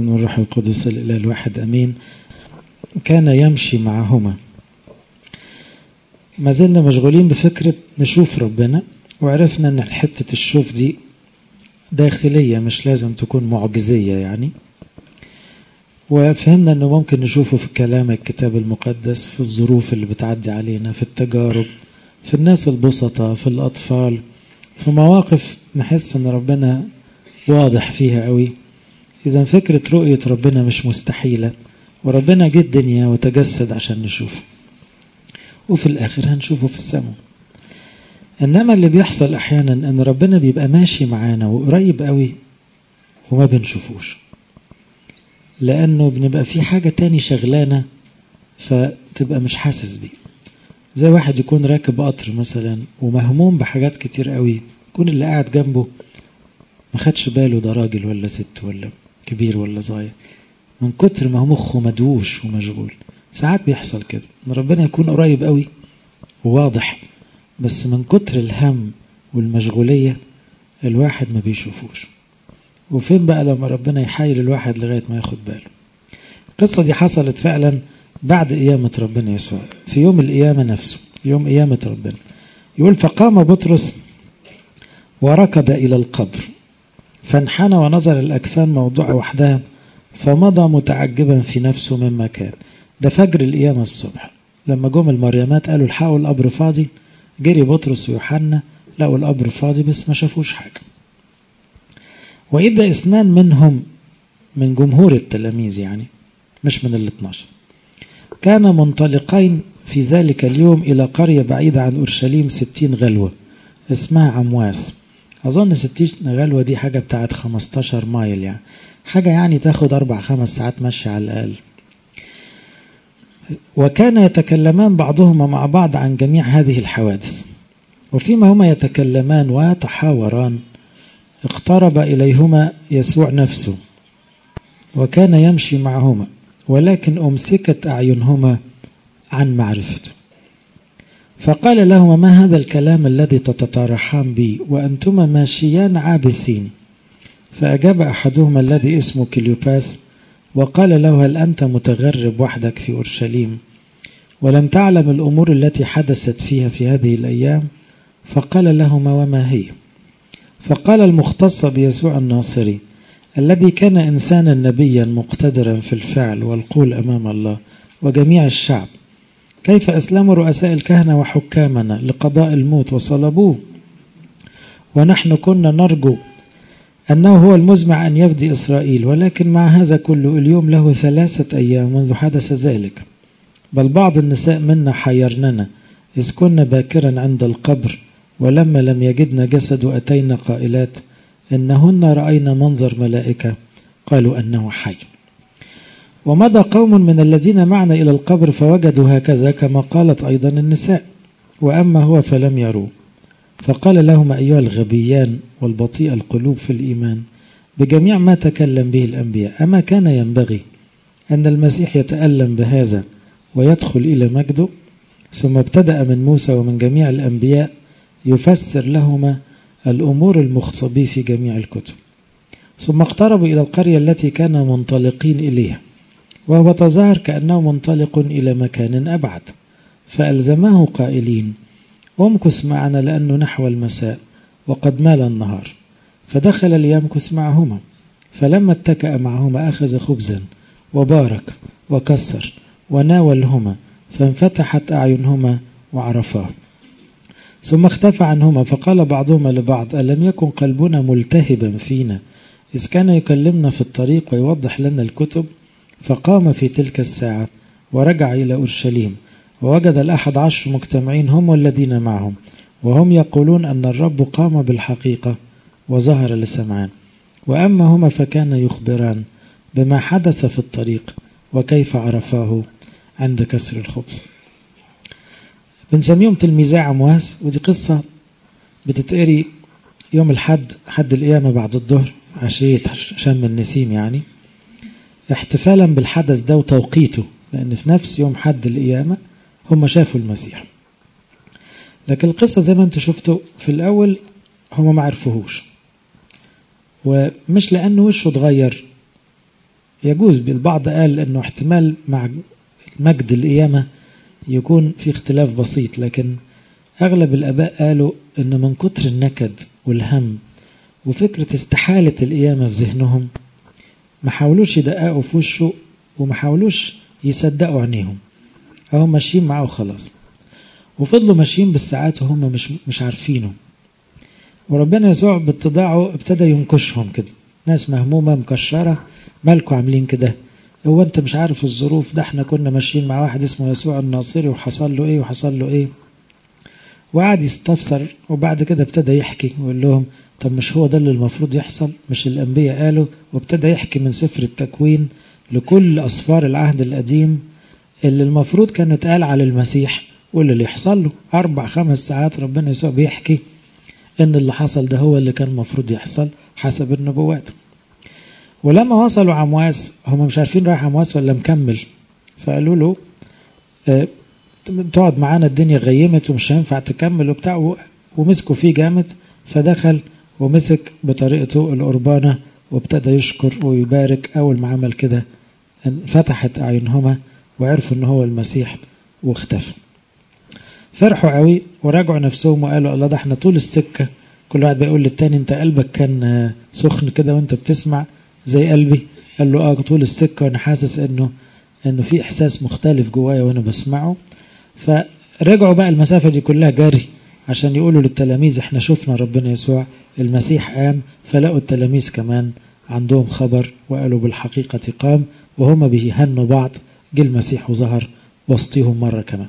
من الروح القدس الإله الواحد أمين. كان يمشي معهما. ما زلنا مشغولين بفكرة نشوف ربنا، وعرفنا أن حتة الشوف دي داخلية مش لازم تكون معجزية يعني، وفهمنا أنه ممكن نشوفه في كلام الكتاب المقدس، في الظروف اللي بتعدي علينا، في التجارب، في الناس البسطة، في الأطفال، في مواقف نحس أن ربنا واضح فيها قوي. إذا فكرة رؤية ربنا مش مستحيلة، وربنا جه الدنيا وتجسد عشان نشوفه، وفي الآخر هنشوفه في السماء. إنما اللي بيحصل أحيانا أن ربنا بيبقى ماشي معانا وقريب قوي وما بنشوفوش، لأنه بنبقى في حاجة تاني شغلانة فتبقى مش حاسس بيه. زي واحد يكون راكب قطر مثلا ومهموم بحاجات كتير قوي، يكون اللي قاعد جنبه ما خدش باله ده راجل ولا ست ولا كبير ولا صغير، من كتر ما هو مخه مدووش ومشغول. ساعات بيحصل كده ان ربنا يكون قريب قوي وواضح، بس من كتر الهم والمشغولية الواحد ما بيشوفوش. وفين بقى لما ربنا يحايل الواحد لغاية ما ياخد باله. القصة دي حصلت فعلا بعد قيامة ربنا يسوع، في يوم القيامة نفسه، يوم قيامة ربنا. يقول: فقام بطرس وركض إلى القبر، فانحنى ونظر الأكفان موضوعة وحدها، فمضى متعجبا في نفسه مما كان. ده فجر القيامة الصبح، لما جم المريمات قالوا الحقوا القبر فاضي، جري بطرس ويوحنا لقوا القبر فاضي بس ما شافوش حاجة. وإذا اثنان منهم من جمهور التلاميذ، يعني مش من 12، كان منطلقين في ذلك اليوم إلى قرية بعيدة عن أورشليم 60 غلوة اسمها عمواس. أظن 60 غلوة دي حاجة بتاعت 15 مايل، يعني حاجة يعني تاخد 4-5 ساعات مشي على الأقل. وكان يتكلمان بعضهما مع بعض عن جميع هذه الحوادث، وفيما هما يتكلمان ويتحاوران اقترب إليهما يسوع نفسه، وكان يمشي معهما، ولكن أمسكت أعينهما عن معرفته. فقال لهما: ما هذا الكلام الذي تتطارحان بي وأنتما ماشيان عابسين؟ فأجاب أحدهما الذي اسمه كليوباس وقال له: هل أنت متغرب وحدك في أورشليم ولم تعلم الأمور التي حدثت فيها في هذه الأيام؟ فقال لهما: وما هي؟ فقال المختص بيسوع الناصري الذي كان إنسانا نبيا مقتدرا في الفعل والقول أمام الله وجميع الشعب، كيف أسلموا رؤساء الكهنة وحكامنا لقضاء الموت وصلبوه، ونحن كنا نرجو أنه هو المزمع أن يفدي إسرائيل، ولكن مع هذا كله اليوم له 3 أيام منذ حدث ذلك. بل بعض النساء منا حيرننا إذ كنا باكرا عند القبر، ولما لم يجدنا جسد أتينا قائلات إنهن رأينا منظر ملائكة قالوا أنه حي. ومضى قوم من الذين معنا إلى القبر فوجدوا هكذا كما قالت أيضا النساء، وأما هو فلم يروه. فقال لهم: أيها الغبيان والبطيء القلوب في الإيمان بجميع ما تكلم به الأنبياء، أما كان ينبغي أن المسيح يتألم بهذا ويدخل إلى مجده؟ ثم ابتدأ من موسى ومن جميع الأنبياء يفسر لهما الأمور المختصة به في جميع الكتب. ثم اقتربوا إلى القرية التي كانوا منطلقين إليها، وهو تظاهر كأنه منطلق إلى مكان أبعد، فألزماه قائلين: امكث معنا لأنه نحو المساء وقد مال النهار. فدخل ليمكث معهما، فلما اتكأ معهما أخذ خبزا وبارك وكسر وناولهما، فانفتحت أعينهما وعرفاه. ثم اختفى عنهما، فقال بعضهما لبعض: ألم يكن قلبنا ملتهبا فينا إذ كان يكلمنا في الطريق ويوضح لنا الكتب؟ فقام في تلك الساعة ورجع إلى أورشليم، ووجد 11 مجتمعين هم والذين معهم، وهم يقولون أن الرب قام بالحقيقة وظهر لسمعان. وأما هما فكان يخبران بما حدث في الطريق وكيف عرفاه عند كسر الخبز. بنسميهم تلميذي عمواس، ودي قصة بتتقري يوم الحد، حد القيامة بعد الظهر، عشية شم النسيم، يعني احتفالا بالحدث ده وتوقيته، لأن في نفس يوم حد القيامة هم شافوا المسيح. لكن القصة زي ما انتوا شفتوا في الأول هم ما عرفوهوش، ومش لأنه وشه اتغير، يجوز. البعض قال أنه احتمال مع مجد القيامة يكون في اختلاف بسيط، لكن أغلب الآباء قالوا أن من كتر النكد والهم وفكرة استحالة القيامة في ذهنهم ما حاولوش يدققوا في وشه وما حاولوش يصدقوا عينيهم، هم ماشيين معه خلاص، وفضلوا ماشيين بالساعات وهم مش عارفينه. وربنا يسوع باتضاعه ابتدى ينكشهم كده، ناس مهمومة مكشرة، مالكوا عاملين كده؟ هو انت مش عارف الظروف؟ ده احنا كنا ماشيين مع واحد اسمه يسوع الناصري وحصل له ايه وحصل له ايه. وقعد يستفسر، وبعد كده ابتدى يحكي ويقول لهم طب مش هو ده اللي المفروض يحصل؟ مش الأنبياء قالوا؟ وابتدى يحكي من سفر التكوين لكل أسفار العهد القديم اللي المفروض كان يتقال على المسيح واللي يحصل له. 4-5 ساعات ربنا يسوع بيحكي ان اللي حصل ده هو اللي كان المفروض يحصل حسب النبوات. ولما وصلوا عمواس هم مش عارفين رايح عمواس ولا مكمل، فقالوا له تقعد معانا، الدنيا غيمت ومش هينفع تكمل وبتاع، ومسكوا فيه جامد. فدخل ومسك بطريقته القربانة وابتدى يشكر ويبارك. أول ما عمل كده فتحت أعينهما وعرفوا أنه هو المسيح واختفى. فرحوا قوي وراجعوا نفسهم وقالوا الله، ده احنا طول السكة كل واحد بيقول للتاني انت قلبك كان سخن كده وانت بتسمع زي قلبي. قال له طول السكة وانا حاسس انه في احساس مختلف جوايا وانا بسمعه. فرجعوا بقى المسافة دي كلها جري عشان يقولوا للتلاميذ احنا شفنا ربنا يسوع المسيح قام. فلقوا التلاميذ كمان عندهم خبر وقالوا بالحقيقة قام، وهم بيهنوا بعض. جه المسيح وظهر وسطهم مرة كمان.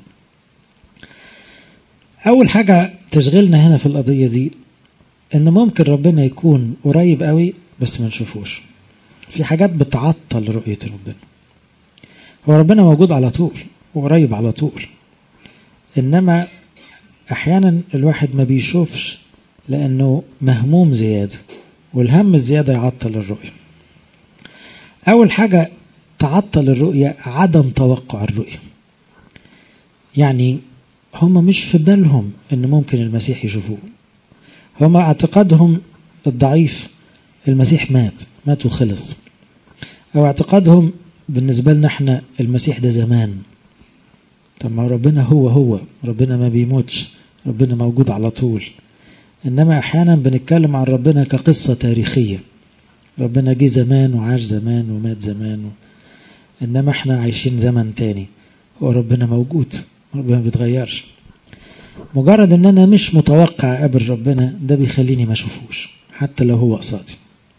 أول حاجة تشغلنا هنا في القضية دي إن ممكن ربنا يكون قريب قوي بس ما نشوفوش. في حاجات بتعطل رؤية ربنا. هو ربنا موجود على طول وقريب على طول، إنما أحيانا الواحد ما بيشوفش لأنه مهموم زيادة، والهم الزيادة يعطل الرؤية. أول حاجة تعطل الرؤية عدم توقع الرؤية. يعني هم مش في بالهم ان ممكن المسيح يشوفوه. هم اعتقادهم الضعيف المسيح مات وخلص، او اعتقادهم بالنسبة لنا احنا المسيح ده زمان. طب ما ربنا هو ربنا ما بيموتش، ربنا موجود على طول. انما احيانا بنتكلم عن ربنا كقصة تاريخية، ربنا جه زمان وعاش زمان ومات زمان انما احنا عايشين زمن تاني. هو ربنا موجود، ربنا ما بيتغيرش. مجرد ان انا مش متوقع اقابل ربنا ده بيخليني ما اشوفوش حتى لو هو قصادي.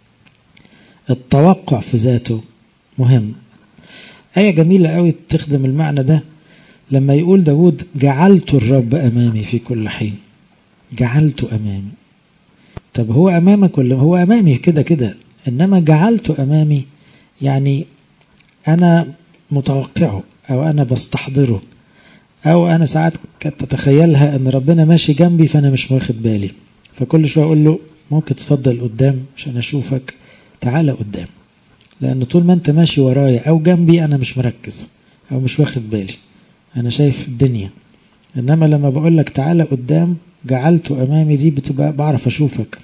التوقع في ذاته مهم. آية جميلة قوي تخدم المعنى ده لما يقول داود جعلت الرب امامي في كل حين. جعلته امامي. طب هو امامك ولا هو امامي؟ كده انما جعلته امامي يعني انا متوقعه او انا بستحضره، او انا ساعات كنت اتخيلها ان ربنا ماشي جنبي فانا مش واخد بالي، فكل شويه اقول له ممكن تفضل قدام عشان اشوفك، تعالى قدام. لان طول ما انت ماشي ورايا او جنبي انا مش مركز او مش واخد بالي، انا شايف الدنيا. انما لما بقول لك تعالى قدام جعلته امامي دي بتبقى بعرف اشوفك.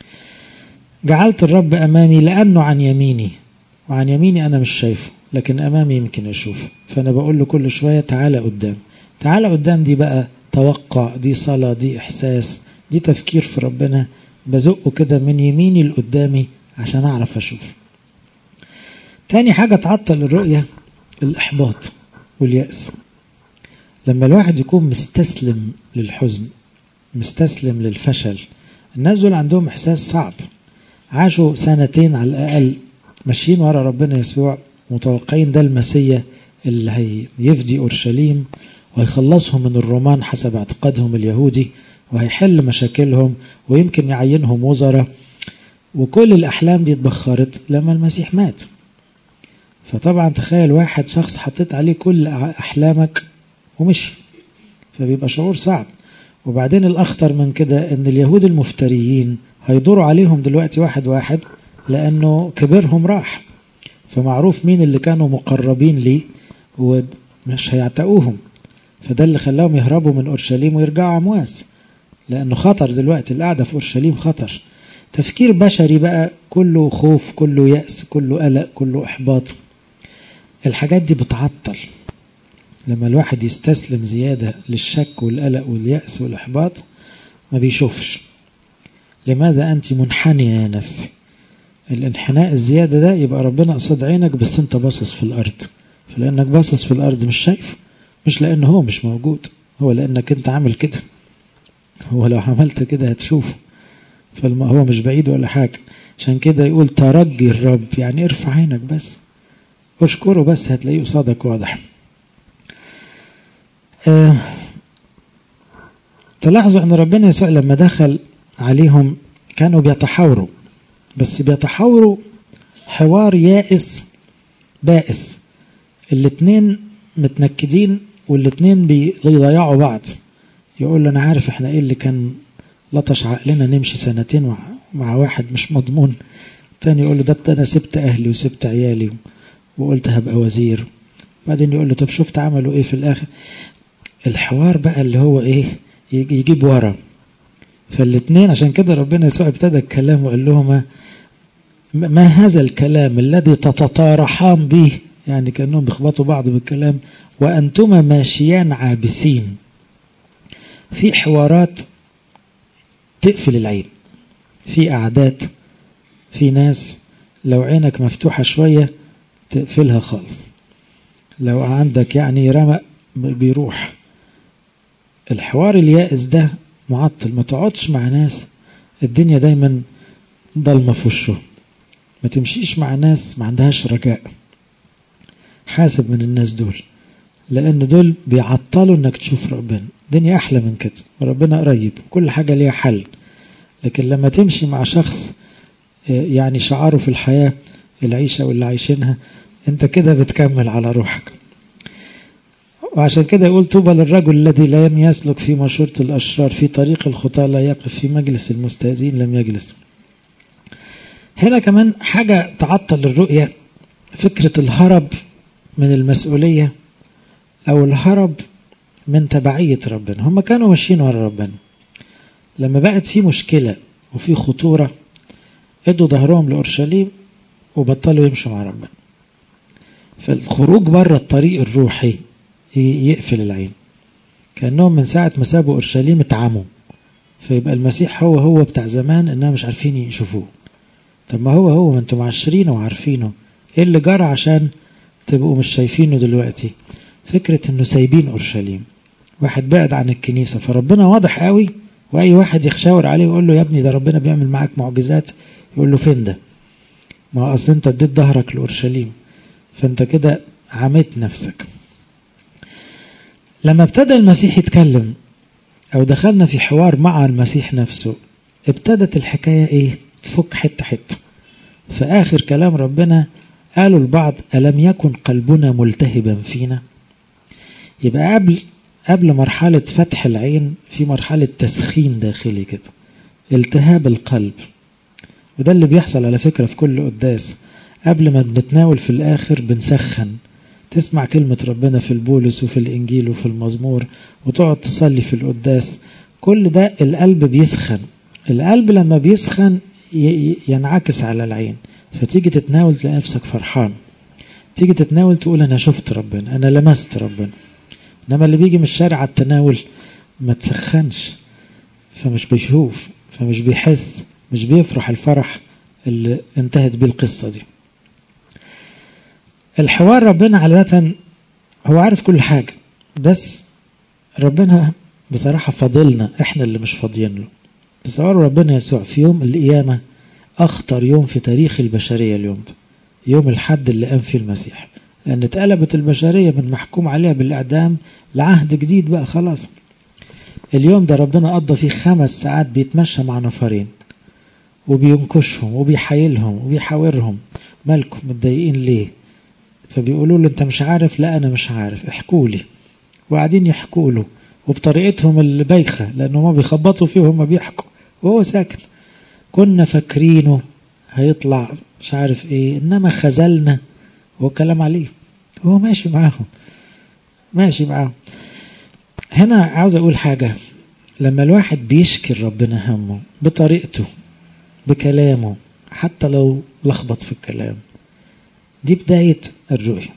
جعلت الرب امامي لانه عن يميني، وعن يميني انا مش شايفه لكن امامي يمكن اشوفه، فانا بقول له كل شويه تعالى قدام. تعالى قدام دي بقى توقع، دي صلاة، دي إحساس، دي تفكير في ربنا، بزقه كده من يميني لقدامي عشان أعرف أشوف. تاني حاجة تعطل الرؤية الإحباط واليأس. لما الواحد يكون مستسلم للحزن، مستسلم للفشل. الناس دول عندهم إحساس صعب، عاشوا 2 سنين على الأقل ماشيين ورا ربنا يسوع متوقعين ده المسيح اللي هيفدي أورشليم وهيخلصهم من الرومان حسب اعتقادهم اليهودي، وهيحل مشاكلهم ويمكن يعينهم وزراء. وكل الأحلام دي اتبخرت لما المسيح مات. فطبعا تخيل واحد شخص حطيت عليه كل أحلامك ومشي، فبيبقى شعور صعب. وبعدين الأخطر من كده ان اليهود المفتريين هيدوروا عليهم دلوقتي واحد واحد لأنه كبرهم راح، فمعروف مين اللي كانوا مقربين ليه ومش هيعتقوهم. فده اللي خلاهم يهربوا من أورشليم ويرجعوا عمواس، لأنه خطر دلوقتي القعدة في أورشليم خطر. تفكير بشري بقى كله خوف، كله يأس، كله قلق، كله إحباط. الحاجات دي بتعطل. لما الواحد يستسلم زيادة للشك والقلق واليأس والإحباط ما بيشوفش. لماذا أنت منحنية يا نفسي؟ الانحناء الزيادة ده يبقى ربنا قصاد عينك بس انت باصص في الأرض. فلأنك باصص في الأرض مش شايف، مش لأنه هو مش موجود، هو لأنك انت عامل كده. هو لو عملت كده هتشوفه، فهو مش بعيد ولا حاجة. عشان كده يقول ترجي الرب، يعني ارفع عينك بس، اشكره بس هتلاقيه قصادك واضح. تلاحظوا ان ربنا يسوع لما دخل عليهم كانوا بيتحاوروا، بس بيتحاوروا حوار يائس بائس. الاتنين متنكدين والاتنين بيضيعوا بعض. يقول له انا عارف احنا ايه اللي كان لطش عقلنا نمشي سنتين مع واحد مش مضمون. تاني يقول له ده انا سبت اهلي وسبت عيالي وقلت هبقى وزير. بعدين يقول له طب شفت عملوا ايه في الاخر. الحوار بقى اللي هو ايه يجيب ورا. فالاتنين عشان كده ربنا يسوع ابتدى الكلام وقال لهما ما هذا الكلام الذي تتطارحان به، يعني كأنهم بيخبطوا بعض بالكلام، وأنتما ماشيان عابسين. في حوارات تقفل العين، في قعدات، في ناس لو عينك مفتوحة شوية تقفلها خالص، لو عندك يعني رمق بيروح. الحوار اليائس ده معطل. ما تقعدش مع ناس الدنيا دايما ضلمة في وشه، ما تمشيش مع ناس ما عندهاش رجاء. حاسب من الناس دول، لأن دول بيعطلوا انك تشوف ربنا. الدنيا أحلى من كده وربنا قريب، كل حاجة ليها حل. لكن لما تمشي مع شخص يعني شعاره في الحياة العيشة واللي عايشينها، انت كده بتكمل على روحك. وعشان كده يقول طوبى للرجل الذي لا يسلك في مشورة الأشرار، في طريق الخطاة لا يقف، في مجلس المستهزئين لم يجلس. هنا كمان حاجة تعطل الرؤية، فكرة الهرب من المسؤولية أو الهرب من تبعية ربنا. هم كانوا ماشيين ورا ربنا، لما بقت في مشكلة وفي خطورة ادوا ظهرهم لأورشليم وبطلوا يمشوا مع ربنا. فالخروج بره الطريق الروحي يقفل العين. كأنهم من ساعة ما سابوا أورشليم اتعموا، فيبقى المسيح هو بتاع زمان إنهم مش عارفين يشوفوه. طب ما هو ما انتم عاشرينه وعارفينه، ايه اللي جرى عشان تبقوا مش شايفينه دلوقتي؟ فكرة انه سايبين أورشليم، واحد بعد عن الكنيسة، فربنا واضح قوي، واي واحد يخشاور عليه ويقول له يا ابني ده ربنا بيعمل معاك معجزات، يقول له فين ده؟ ما هو اصل انت اديت ظهرك لأورشليم، فانت كده عميت نفسك. لما ابتدى المسيح يتكلم او دخلنا في حوار مع المسيح نفسه، ابتدت الحكاية ايه تفك حتة حتة. في آخر كلام ربنا قالوا البعض ألم يكن قلبنا ملتهبا فينا؟ يبقى قبل مرحلة فتح العين في مرحلة تسخين داخلي كده، التهاب القلب. وده اللي بيحصل على فكرة في كل قداس. قبل ما بنتناول في الآخر بنسخن، تسمع كلمة ربنا في البولس وفي الإنجيل وفي المزمور وتقعد تصلي في القداس. كل ده القلب بيسخن. القلب لما بيسخن ينعكس على العين، فتيجي تتناول تلاقي نفسك فرحان، تيجي تتناول تقول أنا شفت ربنا، أنا لمست ربنا. إنما اللي بيجي من الشارع على التناول ما تسخنش، فمش بيشوف، فمش بيحس، مش بيفرح الفرح اللي انتهت بيه القصة دي. الحوار ربنا عادة هو عارف كل حاجة، بس ربنا بصراحة فضلنا احنا اللي مش فاضيين له. تصوروا ربنا يسوع في يوم القيامة، أخطر يوم في تاريخ البشرية اليوم ده، يوم الحد اللي قام فيه المسيح، لأن اتقلبت البشرية من محكوم عليها بالإعدام لعهد جديد بقى خلاص. اليوم ده ربنا قضى فيه 5 ساعات بيتمشى مع نفرين وبينكشهم وبيحايلهم وبيحاورهم، مالكم متضايقين ليه؟ فبيقولوا له انت مش عارف، لا انا مش عارف، احكوا لي. وقاعدين يحكوا له وبطريقتهم اللي بايخه، لانه ما بيخبطوا فيه وهم بيحكوا وهو ساكت. كنا فاكرينه هيطلع مش عارف ايه، انما خذلنا هو كلام عليه، هو ماشي معاهم. هنا عاوز اقول حاجة، لما الواحد بيشكر ربنا همه بطريقته بكلامه حتى لو لخبط في الكلام. دي بداية الرؤية.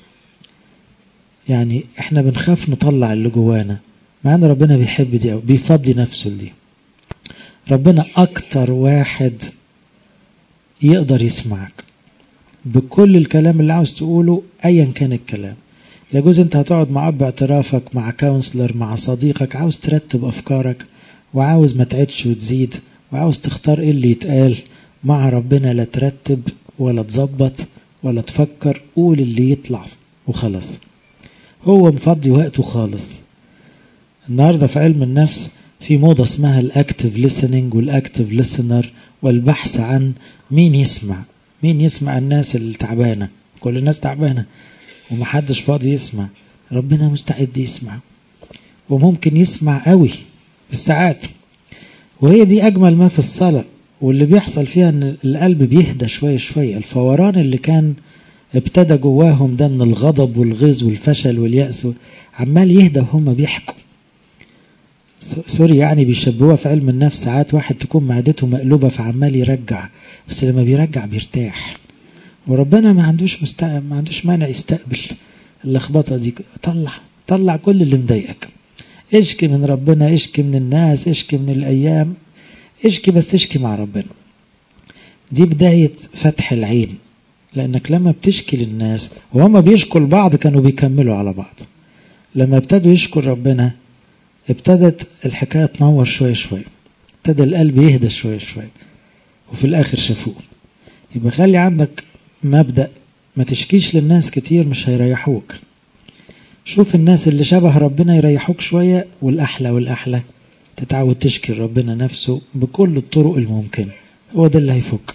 يعني احنا بنخاف نطلع اللي جوانا، مع ان ربنا بيحب دي أو بيفضي نفسه لدي. ربنا اكتر واحد يقدر يسمعك بكل الكلام اللي عاوز تقوله ايا كان الكلام. يجوز انت هتقعد مع اب اعترافك، مع كونسلر، مع صديقك، عاوز ترتب افكارك وعاوز ما تعدش وتزيد وعاوز تختار ايه اللي يتقال. مع ربنا لا ترتب ولا تظبط ولا تفكر، قول اللي يطلع وخلاص. هو مفضي وقته خالص. النهاردة في علم النفس في موضة اسمها الاكتيف ليسننج والاكتيف ليسنر، والبحث عن مين يسمع الناس اللي تعبانة. كل الناس تعبانة ومحدش فاضي يسمع. ربنا مستعد يسمع، وممكن يسمع قوي بالساعات. وهي دي أجمل ما في الصلاة، واللي بيحصل فيها أن القلب بيهدى شوية شوية. الفوران اللي كان ابتدى جواهم ده من الغضب والغيظ والفشل واليأس عمال يهدى وهم بيحكوا. سوري يعني بيشبهوها في علم النفس، ساعات واحد تكون معدته مقلوبة فعمال يرجع، بس لما بيرجع بيرتاح. وربنا ما عندوش مانع يستقبل اللخبطة دي. طلع كل اللي مضايقك، اشكي من ربنا، اشكي من الناس، اشكي من الأيام، اشكي، بس اشكي مع ربنا. دي بداية فتح العين، لأنك لما بتشكي للناس وهم بيشكوا لبعض كانوا بيكملوا على بعض. لما ابتدوا يشكوا ربنا ابتدت الحكاية تنور شوية شوية، ابتدى القلب يهدى شوية شوية، وفي الآخر شافوه. يبقى خلي عندك مبدأ، ما تشكيش للناس كتير مش هيريحوك. شوف الناس اللي شبه ربنا يريحوك شوية، والأحلى تتعود تشكي ربنا نفسه بكل الطرق الممكنة. هو ده اللي هيفك.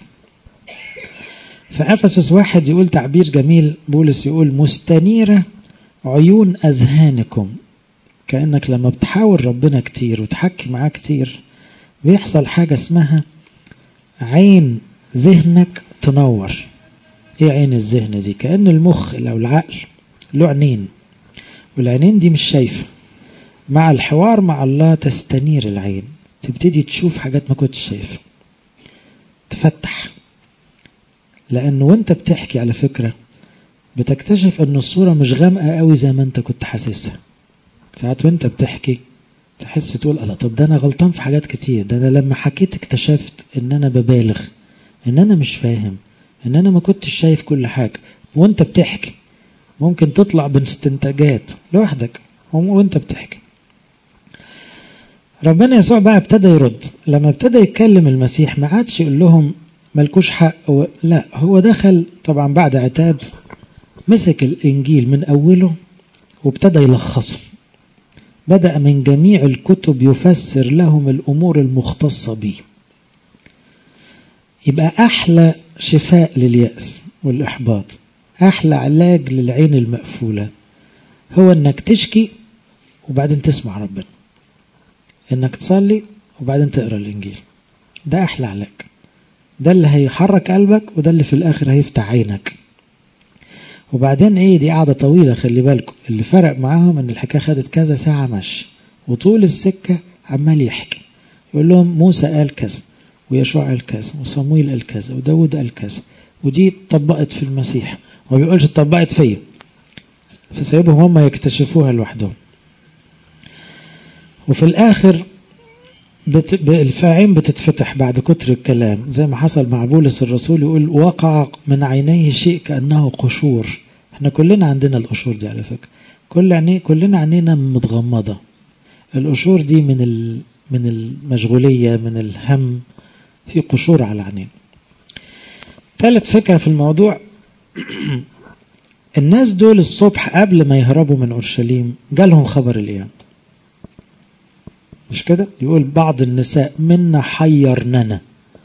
فأفسس 1 يقول تعبير جميل، بولس يقول مستنيرة عيون أذهانكم. كأنك لما بتحاول ربنا كتير وتحكي معاه كتير بيحصل حاجة اسمها عين ذهنك تنور. ايه عين الذهن دي؟ كأن المخ أو العقل له عينين، والعينين دي مش شايفة. مع الحوار مع الله تستنير العين، تبتدي تشوف حاجات ما كنتش شايفة، تفتح. لأنه وانت بتحكي على فكرة بتكتشف ان الصورة مش غامقة قوي زي ما انت كنت حاسسها. ساعات وانت بتحكي تحس تقول الله، طب ده انا غلطان في حاجات كتير، ده انا لما حكيت اكتشفت ان انا ببالغ، ان انا مش فاهم، ان انا ما كنتش شايف كل حاجة. وانت بتحكي ممكن تطلع باستنتاجات لوحدك وانت بتحكي. ربنا يسوع بقى ابتدى يرد. لما ابتدى يتكلم المسيح ما عادش يقول لهم ملكوش حق لا، هو دخل طبعا بعد عتاب، مسك الإنجيل من أوله وابتدى يلخصه. بدأ من جميع الكتب يفسر لهم الأمور المختصة به. يبقى أحلى شفاء لليأس والإحباط، أحلى علاج للعين المقفولة هو أنك تشكي وبعدين تسمع ربنا، أنك تصلي وبعدين تقرأ الإنجيل. ده أحلى علاج، ده اللي هيحرك قلبك، وده اللي في الآخر هيفتح عينك. وبعدين ايه، دي قاعدة طويلة. خلي بالكم اللي فرق معاهم ان الحكاية خدت كذا ساعة مشي، وطول السكة عمال يحكي يقول لهم موسى قال كذا، ويشوع قال كذا، وصمويل قال كذا، وداود قال كذا، ودي اتطبقت في المسيح، وما بيقولش اتطبقت فيا، فسيبهم هم يكتشفوها لوحدهم. وفي الآخر الفاعين بتتفتح بعد كتر الكلام، زي ما حصل مع بولس الرسول، يقول وقع من عينيه شيء كأنه قشور. احنا كلنا عندنا القشور دي على فكرة، كلنا عينينا متغمضة. القشور دي من المشغولية، من الهم، في قشور على عينين. ثالث فكرة في الموضوع الناس دول الصبح قبل ما يهربوا من أورشليم جالهم خبر القيامة، مش كده؟ يقول بعض النساء منا حيرننا.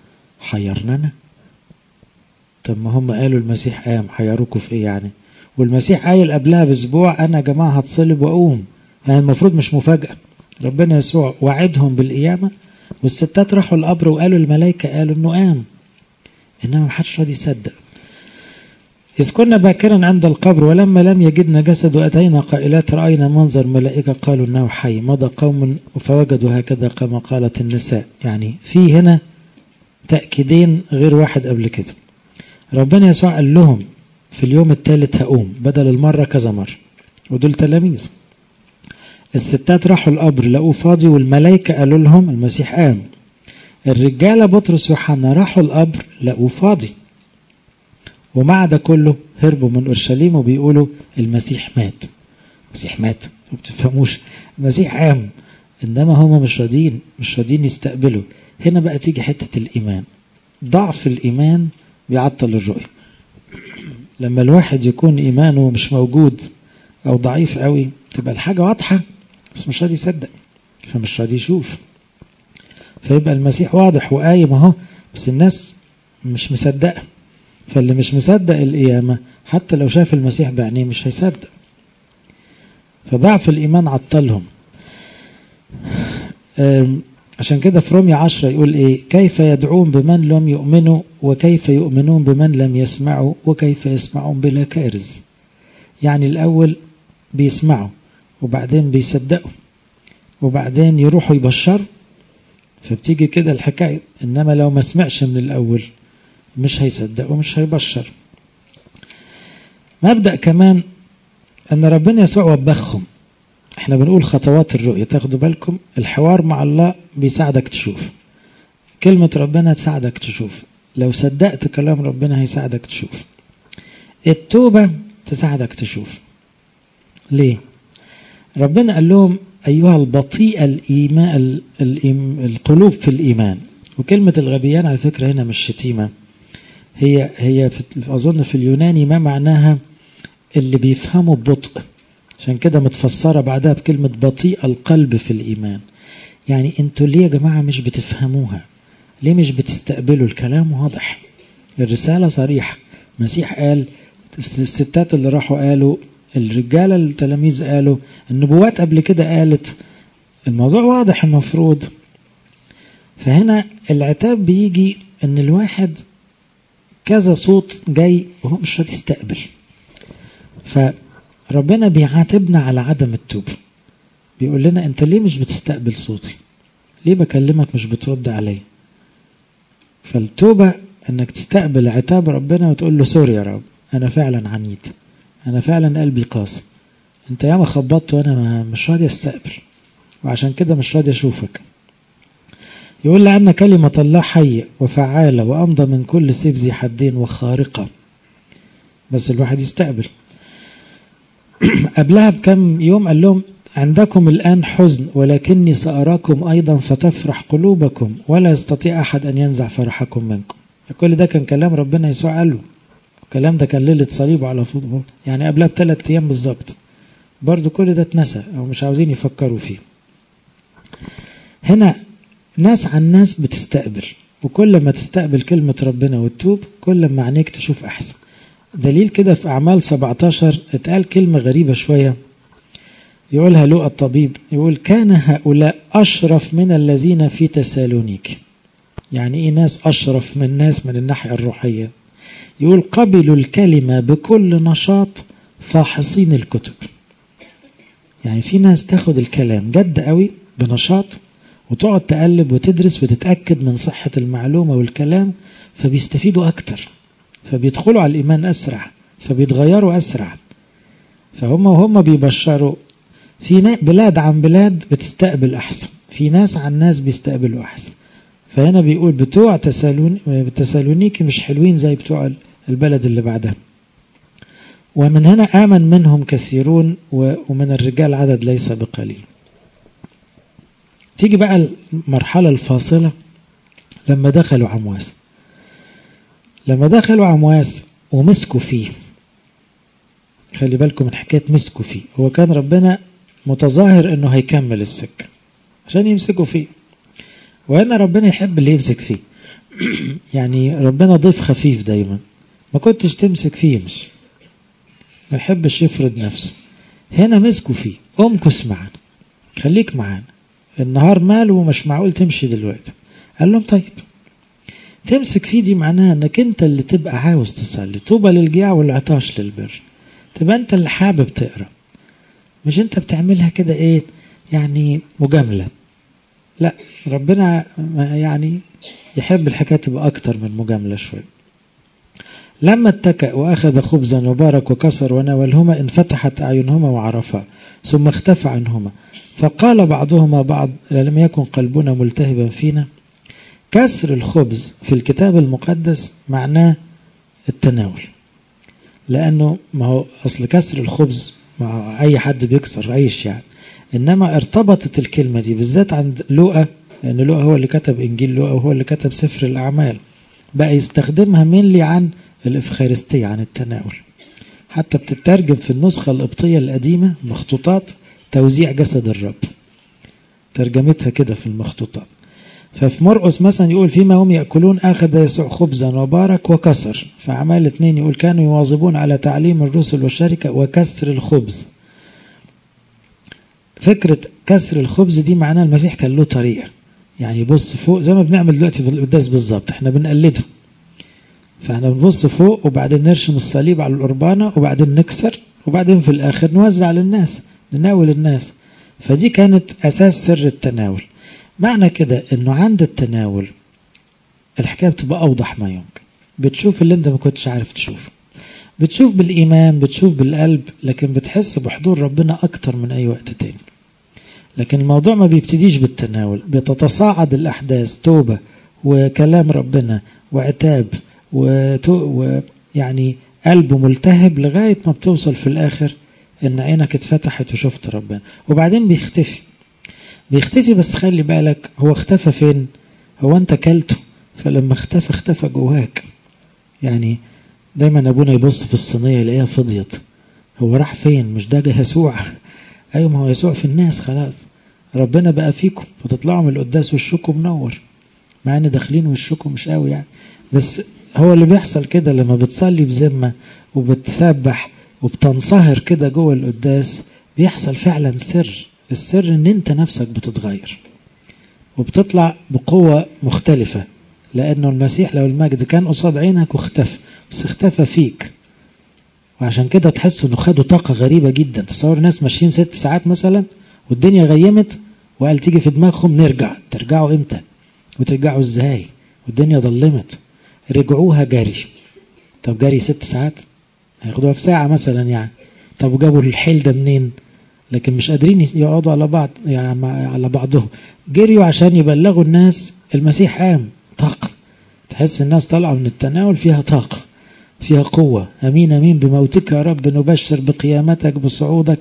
طب ما هم قالوا المسيح قام، حيروكوا في ايه يعني؟ والمسيح قايل قبلها باسبوع انا يا جماعه هتصلب واقوم، يعني المفروض مش مفاجاه. ربنا يسوع وعدهم بالقيامه، والستات راحوا القبر وقالوا الملائكه قالوا انه قام، انما ما حدش راضي يصدق. إذ كنا باكرا عند القبر ولما لم يجدنا جسد وأتينا قائلات رأينا منظر ملائكة قالوا إنه حي. مضى قوم فوجدوا هكذا كما قالت النساء. يعني في هنا تأكيدين غير واحد قبل كده. ربنا يسوع قال لهم في اليوم الثالث هقوم، بدل المرة كذا مرة، ودول تلاميذ. الستات راحوا القبر لقوه فاضي والملائكة قالوا لهم المسيح قام. الرجالة بطرس ويوحنا راحوا القبر لقوه فاضي، ومع ده كله هربوا من أورشليم وبيقولوا المسيح مات. المسيح مات، ما بتفهموش، المسيح قام. إنما هم مش راضيين يستقبلوا. هنا بقى تيجي حتة الإيمان. ضعف الإيمان بيعطل الرؤية. لما الواحد يكون إيمانه مش موجود أو ضعيف قوي، تبقى الحاجة واضحة بس مش راضي يصدق، فمش راضي يشوف. فيبقى المسيح واضح وقايم اهو، بس الناس مش مصدقة. فاللي مش مصدق القيامة حتى لو شاف المسيح بعينيه مش هيصدق. فضعف الإيمان عطلهم. عشان كده في رومية 10 يقول ايه؟ كيف يدعون بمن لم يؤمنوا، وكيف يؤمنون بمن لم يسمعوا، وكيف يسمعون بلا كارز. يعني الأول بيسمعوا وبعدين بيصدقوا وبعدين يروحوا يبشروا، فبتيجي كده الحكاية. إنما لو ما سمعش من الأول مش هيصدق ومش هيبشر. مبدأ كمان أن ربنا يسوع وبخهم. احنا بنقول خطوات الرؤية، تاخدوا بالكم الحوار مع الله بيساعدك تشوف، كلمة ربنا تساعدك تشوف، لو صدقت كلام ربنا هيساعدك تشوف، التوبة تساعدك تشوف. ليه؟ ربنا قال لهم أيها البطيء الإيمان القلوب في الإيمان. وكلمة الغبيان على فكرة هنا مش شتيمة، هي أظن في اليوناني ما معناها اللي بيفهموا ببطء، عشان كده متفسرة بعدها بكلمة بطيء القلب في الإيمان. يعني انتوا ليه يا جماعة مش بتفهموها؟ ليه مش بتستقبلوا؟ الكلام واضح، الرسالة صريحة. المسيح قال، الستات اللي راحوا قالوا، الرجالة التلاميذ قالوا، النبوات قبل كده قالت، الموضوع واضح المفروض. فهنا العتاب بيجي ان الواحد كذا صوت جاي وهو مش راضي يستقبل. فربنا بيعاتبنا على عدم التوبة، بيقول لنا انت ليه مش بتستقبل صوتي؟ ليه بكلمك مش بترد علي؟ فالتوبة انك تستقبل عتاب ربنا وتقول له سوري يا رب، انا فعلا عنيد، انا فعلا قلبي قاسي، انت ياما خبطت وانا مش راضي استقبل، وعشان كده مش راضي اشوفك. يقول لأن كلمة الله حية وفعالة وأمضى من كل سيف ذي حدين وخارقة، بس الواحد يستقبل. قبلها بكم يوم قال لهم عندكم الآن حزن ولكني سأراكم أيضا فتفرح قلوبكم ولا يستطيع أحد أن ينزع فرحكم منكم. كل ده كان كلام ربنا يسوع قاله، الكلام ده كان ليلة صليبه على فضله، يعني قبلها ب3 أيام بالظبط. برضو كل ده اتنسى أو مش عاوزين يفكروا فيه. هنا ناس عن ناس بتستقبل، وكل ما تستقبل كلمة ربنا وتتوب كل ما عينيك تشوف أحسن. دليل كده في أعمال 17 اتقال كلمة غريبة شوية، يقولها لوقا الطبيب، يقول كان هؤلاء أشرف من الذين في تسالونيك. يعني إيه ناس أشرف من ناس من الناحية الروحية؟ يقول قبلوا الكلمة بكل نشاط فاحصين الكتب. يعني في ناس تاخد الكلام جد قوي بنشاط وتقعد تقلب وتدرس وتتأكد من صحة المعلومة والكلام، فبيستفيدوا أكتر، فبيدخلوا على الإيمان أسرع، فبيتغيروا أسرع. فهم وهم بيبشروا في بلاد عن بلاد بتستقبل أحسن، في ناس عن ناس بيستقبلوا أحسن. فهنا بيقول بتوع تسالونيكي مش حلوين زي بتوع البلد اللي بعدها. ومن هنا آمن منهم كثيرون ومن الرجال عدد ليس بقليل. تيجي بقى المرحلة الفاصلة لما دخلوا عمواس ومسكوا فيه. خلي بالكم من حكاية مسكوا فيه، هو كان ربنا متظاهر انه هيكمل السكة عشان يمسكوا فيه، وهنا ربنا يحب اللي يمسك فيه. يعني ربنا ضيف خفيف دايما، ما كنتش تمسك فيه مش ما يحبش يفرض نفسه. هنا مسكوا فيه، امكس معانا، خليك معانا، النهار مال ومش معقول تمشي دلوقتي. قال لهم طيب. تمسك فيه دي معناها انك انت اللي تبقى عاوز تصلي، طوبى للجياع والعطاش للبر، تبقى انت اللي حابب تقرأ، مش انت بتعملها كده ايه يعني مجاملة. لا، ربنا يعني يحب الحكاية تبقى أكتر من مجاملة شوية. لما اتكأ وأخذ خبزا وبارك وكسر وناولهما انفتحت أعينهما وعرفا ثم اختفى عنهما. فقال بعضهما بعض لم يكن قلبنا ملتهبا فينا. كسر الخبز في الكتاب المقدس معناه التناول، لأنه ما هو أصل كسر الخبز مع أي حد بيكسر عيش يعني، إنما ارتبطت الكلمة دي بالذات عند لوقا، لأن لوقا هو اللي كتب إنجيل لوقا وهو اللي كتب سفر الأعمال، بقى يستخدمها مينلي عن الإفخارستية، عن التناول. حتى بتترجم في النسخة القبطية القديمة مخطوطات توزيع جسد الرب، ترجمتها كده في المخطوطات. ففي مرقس مثلا يقول فيما هم يأكلون أخذ يسوع خبزا وبارك وكسر. في أعمال 2 يقول كانوا يواظبون على تعليم الرسل والشركة وكسر الخبز. فكرة كسر الخبز دي معناها المسيح كان له طريقة، يعني بص فوق زي ما بنعمل دلوقتي في القداس بالظبط، احنا بنقلده. فاحنا بنبص فوق وبعدين نرشم الصليب على القربانة وبعدين نكسر وبعدين في الآخر نوزع للناس، نناول الناس. فدي كانت أساس سر التناول. معنى كده انه عند التناول الحكاية بتبقى أوضح ما يمكن، بتشوف اللي انت ما كنتش عارف تشوفه، بتشوف بالإيمان، بتشوف بالقلب، لكن بتحس بحضور ربنا أكتر من أي وقت تاني. لكن الموضوع ما بيبتديش بالتناول، بتتصاعد الأحداث، توبة وكلام ربنا وعتاب ويعني قلبه ملتهب لغاية ما بتوصل في الآخر إن عينك اتفتحت وشفت ربنا. وبعدين بيختفي بس خلي بالك هو اختفى فين؟ هو أنت كلته، فلما اختفى جواك. يعني دايما أبونا يبص في الصينية يلاقيها فضيت، هو راح فين؟ مش ده يسوع؟ أيوة، ما هو يسوع في الناس خلاص، ربنا بقى فيكم، فتطلعوا من القداس وشكم منور، مع ان داخلين وشكم مش قوي يعني. بس هو اللي بيحصل كده لما بتصلي بذمة وبتسبح وبتنصهر كده جوه القداس، بيحصل فعلا سر. السر ان انت نفسك بتتغير وبتطلع بقوة مختلفة، لانه المسيح لو المجد كان قصاد عينك واختفى، بس اختفى فيك. وعشان كده تحس انه خدوا طاقة غريبة جدا. تصور ناس ماشيين 6 ساعات مثلا والدنيا غيمت، وقال تيجي في دماغهم نرجع. ترجعوا امتى؟ وترجعوا ازاي؟ والدنيا ظلمت. رجعوها جري. طب جري 6 ساعات هياخدوها في ساعة مثلا يعني. طب جابوا الحيل ده منين؟ لكن مش قادرين يقعدوا على بعض يعني على بعضهم، جريوا عشان يبلغوا الناس المسيح قام. طاقة، تحس الناس طالعة من التناول فيها طاقة، فيها قوة. أمين أمين بموتك يا رب نبشر بقيامتك بصعودك.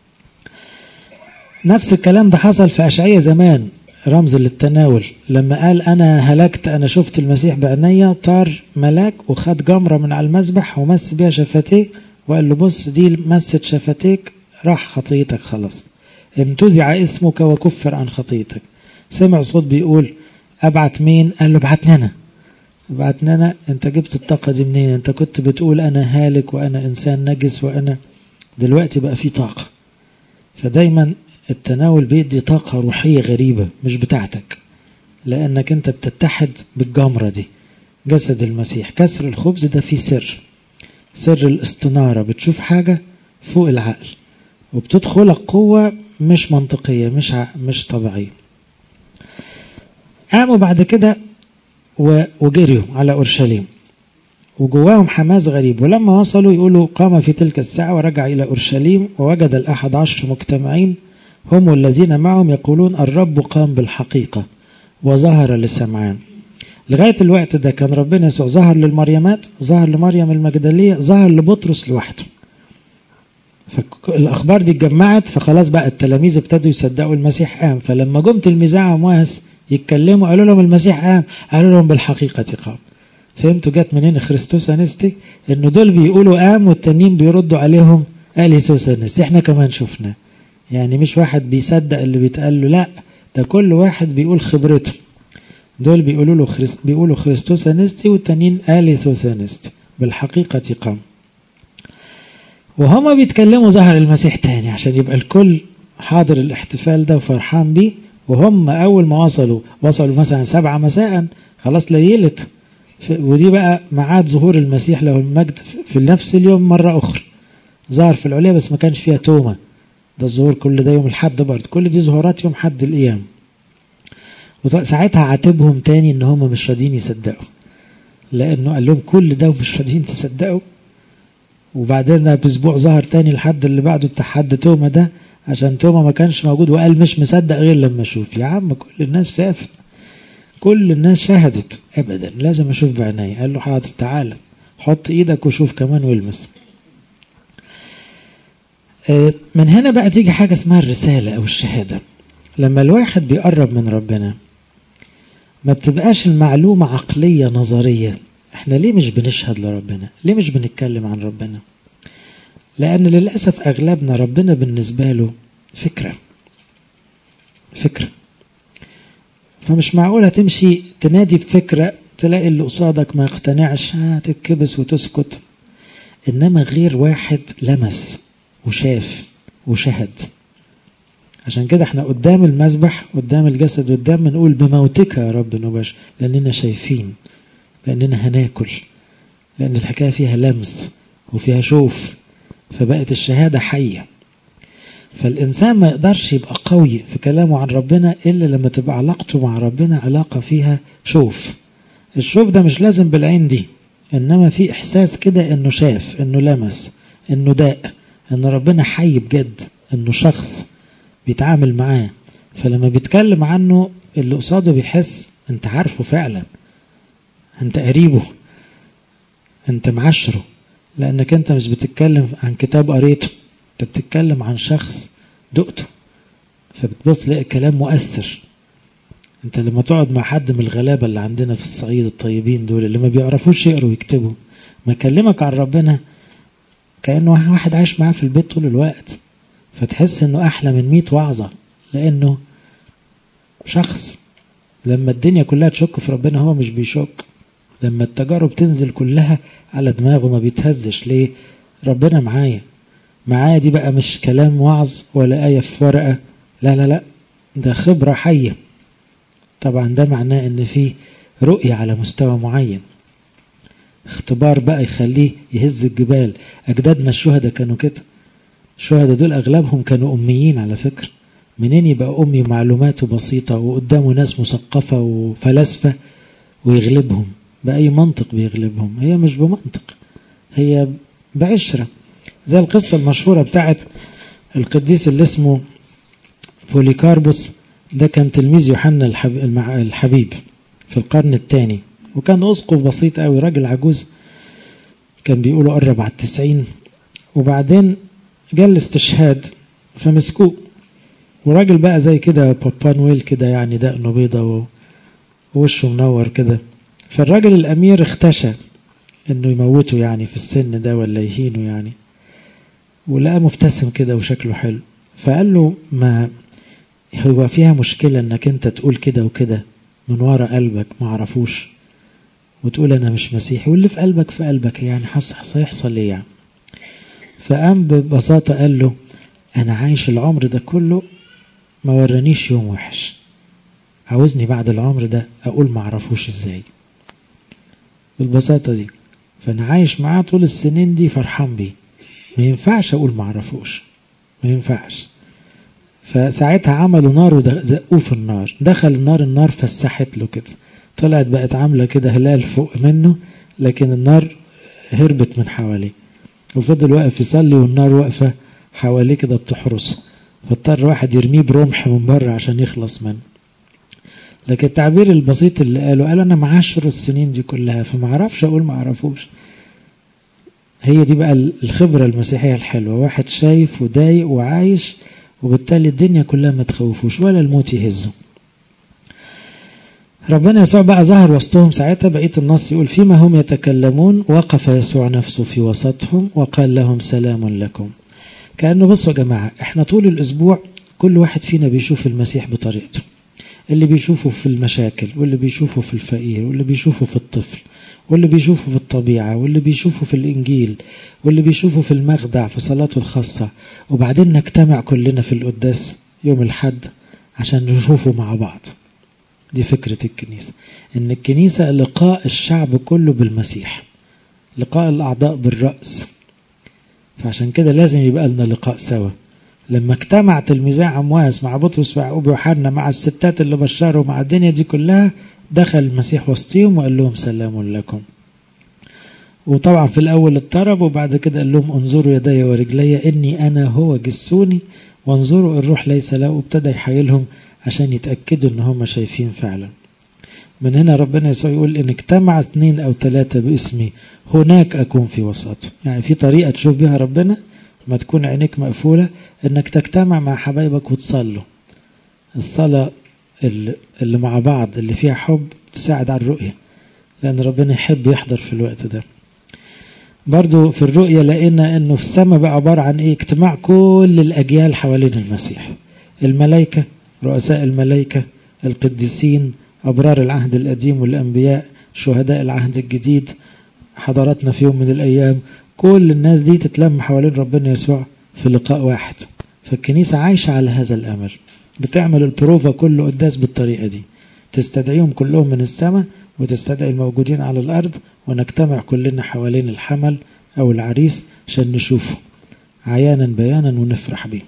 نفس الكلام ده حصل في أشعية زمان، رمز للتناول، لما قال أنا هلكت، أنا شفت المسيح بعينيا. طار ملاك وخد جمرة من على المذبح ومس بيها شفتيه وقال له بص دي مست شفتيك، راح خطيتك خلاص، انتزع اسمك وكفر عن خطيتك. سمع صوت بيقول أبعت مين؟ قال له بعتنا أنا. أنت جبت الطاقة دي منين؟ أنت كنت بتقول أنا هالك وأنا إنسان نجس وأنا دلوقتي بقى في طاقة. فدايما التناول بيدي طاقة روحية غريبة مش بتاعتك، لأنك أنت بتتحد بالجمرة دي، جسد المسيح. كسر الخبز ده فيه سر الاستنارة، بتشوف حاجة فوق العقل وبتدخلك قوة مش منطقية، مش طبيعية. قاموا بعد كده وجريوا على أورشليم وجواهم حماس غريب. ولما وصلوا يقولوا قام في تلك الساعة ورجع إلى أورشليم ووجد 11 مجتمعين هم الذين معهم يقولون الرب قام بالحقيقة وظهر لسمعان. لغاية الوقت ده كان ربنا يسوع ظهر للمريمات، ظهر لمريم المجدلية، ظهر لبطرس لوحده. فالأخبار دي اتجمعت، فخلاص بقى التلاميذ ابتدوا يصدقوا المسيح قام. فلما جم تلميذي عمواس يتكلموا قالوا لهم المسيح قام، قالوا لهم بالحقيقة قام. فهمتوا جت منين خريستوس أنستي؟ انه دول بيقولوا قام والتانيين بيردوا عليهم قال يسوس أنستي. احنا كمان شفنا، يعني مش واحد بيصدق اللي بيتقال له، لا ده كل واحد بيقول خبرته. دول بيقولوا خريستوس أنستي والتانيين قال يسوس أنستي بالحقيقة قام. وهما بيتكلموا ظهر المسيح تاني عشان يبقى الكل حاضر الاحتفال ده وفرحان بيه. وهم أول ما وصلوا مثلا 7 مساء، خلاص ليلت، ودي بقى معاد ظهور المسيح له المجد في نفس اليوم مرة أخرى. ظهر في العليا بس ما كانش فيها تومة، ده الظهور كل ده يوم الحد برضه، كل دي ظهورات يوم حد القيام. وساعتها عاتبهم تاني ان هم مش راضيين يصدقوا، لانه قال لهم كل ده ومش راضيين تصدقوا. وبعدين باسبوع ظهر تاني الحد اللي بعده بتاع حد توما ده، عشان توما ما كانش موجود وقال مش مصدق غير لما اشوف. يا عم كل الناس شافت، كل الناس شاهدت، ابدا لازم اشوف بعيني. قال له حاضر تعالى حط ايدك وشوف كمان والمس. من هنا بقى تيجي حاجة اسمها الرسالة او الشهادة. لما الواحد بيقرب من ربنا ما بتبقاش المعلومة عقلية نظرية. احنا ليه مش بنشهد لربنا؟ ليه مش بنتكلم عن ربنا؟ لأن للأسف أغلبنا ربنا بالنسبة له فكرة. فمش معقول هتمشي تنادي بفكرة تلاقي اللي قصادك ما يقتنعش هتتكبس وتسكت. إنما غير واحد لمس وشاف وشهد. عشان كده احنا قدام المذبح قدام الجسد قدام بنقول بموتك يا رب نبشر، لأننا شايفين، لأننا هناكل، لأن الحكاية فيها لمس وفيها شوف، فبقت الشهادة حية. فالإنسان ما يقدرش يبقى قوي في كلامه عن ربنا إلا لما تبقى علاقته مع ربنا علاقة فيها شوف. الشوف ده مش لازم بالعين دي، إنما في إحساس كده إنه شاف، إنه لمس، إنه داق، إنه ربنا حي بجد، إنه شخص بيتعامل معاه. فلما بيتكلم عنه اللي قصاده بيحس أنت عارفه فعلا، أنت قريبه، أنت معاشره، لأنك أنت مش بتتكلم عن كتاب قريته، أنت بتتكلم عن شخص دقته. فبتبص تلاقي كلام مؤثر. أنت لما تقعد مع حد من الغلابة اللي عندنا في الصعيد الطيبين دول اللي ما بيعرفوش يقروا ويكتبوا، ما يكلمك عن ربنا كأنه واحد عايش معاه في البيت طول الوقت، فتحس أنه أحلى من 100 وعظة، لأنه شخص. لما الدنيا كلها تشك في ربنا هو مش بيشك. لما التجارب تنزل كلها على دماغه ما بيتهزش. ليه؟ ربنا معايا دي بقى مش كلام وعظ ولا آية في ورقة، لا ده خبرة حية. طبعا ده معناه ان في رؤية على مستوى معين، اختبار بقى يخليه يهز الجبال. أجدادنا الشهداء كانوا كده. الشهداء دول أغلبهم كانوا أميين على فكرة. منين يبقى أمي معلوماته بسيطة وقدامه ناس مثقفة وفلاسفة ويغلبهم بأي منطق؟ بيغلبهم هي مش بمنطق، هي بعشرة. زي القصة المشهورة بتاعت القديس اللي اسمه بوليكاربوس، ده كان تلميذ يوحنا الحبيب في القرن الثاني، وكان أسقف بسيط قوي، راجل عجوز كان بيقولوا قرب على 90. وبعدين جاء الاستشهاد فمسكوه، وراجل بقى زي كده بابا نويل كده، يعني دقنه بيضة ووشه منور كده. فالراجل الأمير اختشى انه يموته يعني في السن ده ولا يهينه يعني، ولقى مبتسم كده وشكله حلو. فقال له ما هو فيها مشكلة انك انت تقول كده وكده من وراء قلبك ما عرفوش، وتقول انا مش مسيحي، واللي في قلبك في قلبك، يعني هيحصل ايه يعني؟ فقام ببساطة قال له انا عايش العمر ده كله ما ورانيش يوم وحش، عاوزني بعد العمر ده اقول ما عرفوش ازاي؟ بالبساطة دي. فانا عايش معاه طول السنين دي فرحان بيه، ما ينفعش اقول ما عرفوش، ما ينفعش. فساعتها عملوا نار وزقوه في النار، دخل النار فسحت له كده، طلعت بقت عاملة كده هلال فوق منه، لكن النار هربت من حواليه، وفضل واقف يصلي والنار واقفة حواليه كده بتحرسه، فاضطر واحد يرميه برمح من بره عشان يخلص منه. لكن التعبير البسيط اللي قال انا معاشر السنين دي كلها فما عرفش اقول ما عرفوش. هي دي بقى الخبرة المسيحية الحلوة، واحد شايف ودايق وعايش، وبالتالي الدنيا كلها ما تخوفوش ولا الموت يهزه. ربنا يسوع بقى ظهر وسطهم ساعتها. بقية النص يقول فيما هم يتكلمون وقف يسوع نفسه في وسطهم وقال لهم سلام لكم. كأنه بصوا يا جماعة، احنا طول الأسبوع كل واحد فينا بيشوف المسيح بطريقته، اللي بيشوفه في المشاكل، واللي بيشوفه في الفقير، واللي بيشوفه في الطفل، واللي بيشوفه في الطبيعة، واللي بيشوفه في الإنجيل، واللي بيشوفه في المخدع في صلاته الخاصة. وبعدين نجتمع كلنا في القداس يوم الحد عشان نشوفه مع بعض. دي فكرة الكنيسة، إن الكنيسة لقاء الشعب كله بالمسيح، لقاء الأعضاء بالرأس. فعشان كده لازم يبقى لنا لقاء سوا، لما اجتمع تلميذي عمواس مع بطرس ويعقوب ويوحنا مع الستات اللي بشروا مع الدنيا دي كلها، دخل المسيح وسطهم وقال لهم سلام لكم. وطبعا في الأول اضطرب، وبعد كده قال لهم انظروا يدي ورجلي إني أنا هو، جسوني وانظروا الروح ليس له. وابتدى يحيلهم عشان يتأكدوا إن هم شايفين فعلا. من هنا ربنا يسوع يقول إن اجتمع 2 أو 3 باسمي هناك أكون في وسطهم. يعني في طريقة تشوف بها ربنا ما تكون عينيك مقفولة، إنك تجتمع مع حبايبك وتصلوا. الصلاة اللي مع بعض اللي فيها حب تساعد على الرؤية، لأن ربنا يحب يحضر في الوقت ده. برضو في الرؤية لقينا إنه في السماء بقى عبارة عن إيه؟ اجتماع كل الأجيال حوالين المسيح، الملائكة، رؤساء الملائكة، القديسين، أبرار العهد القديم والأنبياء، شهداء العهد الجديد، حضراتنا في يوم من الأيام. كل الناس دي تتلم حوالين ربنا يسوع في لقاء واحد. فالكنيسة عايشة على هذا الأمل، بتعمل البروفة كله قداس بالطريقة دي، تستدعيهم كلهم من السماء وتستدعي الموجودين على الأرض، ونجتمع كلنا حوالين الحمل أو العريس عشان نشوفه عيانا بيانا ونفرح به.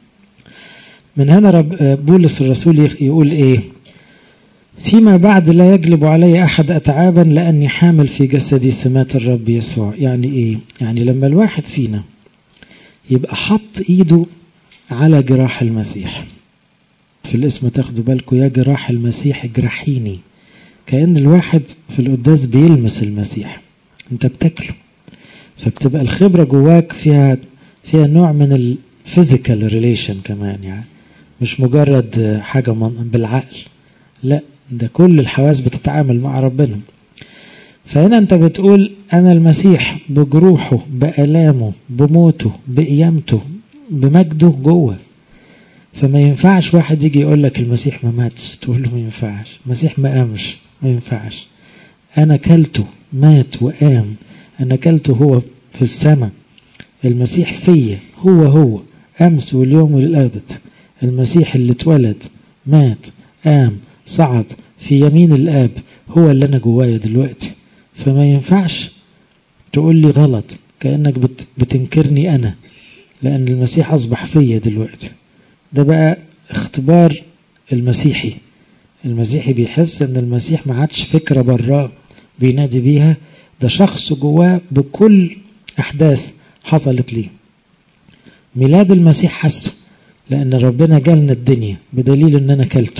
من هنا بولس الرسول يقول إيه؟ فيما بعد لا يجلب علي أحد أتعابا لأني حامل في جسدي سمات الرب يسوع. يعني إيه؟ يعني لما الواحد فينا يبقى حط إيده على جراح المسيح، في الاسم تاخدوا بالكم يا جراح المسيح اجرحيني، كأن الواحد في القداس بيلمس المسيح، انت بتاكله، فبتبقى الخبرة جواك فيها نوع من الفيزيكال ريليشن كمان، يعني مش مجرد حاجة بالعقل، لا ده كل الحواس بتتعامل مع ربنا. فهنا انت بتقول انا المسيح بجروحه بألامه بموته بقيامته بمجده جوه. فما ينفعش واحد يجي يقول لك المسيح ما ماتش تقول له ما ينفعش، المسيح ما قامش، ما ينفعش. انا كلته مات وقام، انا كلته هو في السماء، المسيح فيا هو امس واليوم والابد. المسيح اللي اتولد مات قام صعد في يمين الاب هو اللي انا جوايا دلوقتي. فما ينفعش تقول لي غلط كأنك بتنكرني انا، لان المسيح اصبح فيا دلوقتي. ده بقى اختبار المسيحي بيحس ان المسيح ما عادش فكرة براه بينادي بيها، ده شخص جواه بكل احداث حصلت ليه. ميلاد المسيح حسه لان ربنا جالنا الدنيا بدليل ان انا كلته.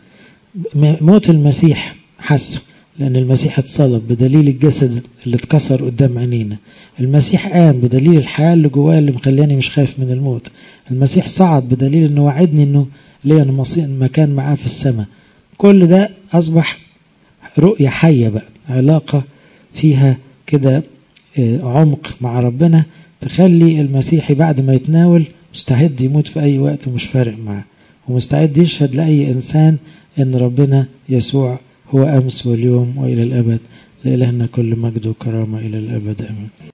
موت المسيح حسه لان المسيح اتصلب بدليل الجسد اللي اتكسر قدام عينينا. المسيح قام بدليل الحياة اللي جواه اللي مخليني مش خايف من الموت. المسيح صعد بدليل انه وعدني انه ليا مكان معاه في السماء. كل ده اصبح رؤية حية بقى، علاقة فيها كده عمق مع ربنا، تخلي المسيحي بعد ما يتناول مستعد يموت في اي وقت ومش فارق معاه، ومستعد يشهد لأي انسان ان ربنا يسوع هو امس واليوم والى الابد. لإلهنا كل مجد وكرامة الى الابد امين.